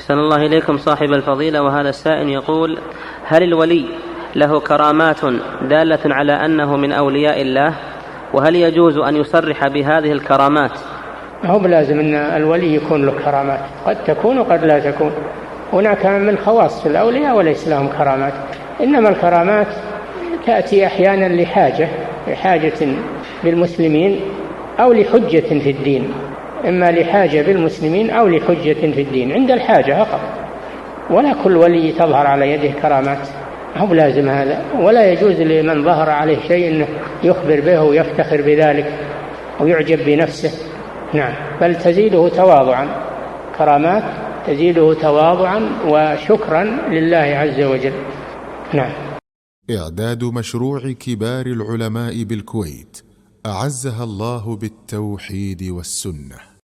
أحسن الله إليكم صاحب الفضيلة. وهذا السائل يقول: هل الولي له كرامات دالة على أنه من أولياء الله؟ وهل يجوز أن يصرح بهذه الكرامات؟ هو بلازم أن الولي يكون له كرامات، قد تكون وقد لا تكون. هناك من خواص الأولياء وليس لهم كرامات، إنما الكرامات تأتي أحيانا لحاجة بالمسلمين أو لحجة في الدين، إما لحاجة بالمسلمين أو لحجة في الدين عند الحاجة فقط. ولا كل ولي تظهر على يده كرامات، هو لازم هذا. ولا يجوز لمن ظهر عليه شيء أنه يخبر به ويفتخر بذلك ويعجب بنفسه، نعم، بل تزيده تواضعا، كرامات تزيده تواضعا وشكرا لله عز وجل. نعم. إعداد مشروع كبار العلماء بالكويت أعزها الله بالتوحيد والسنة.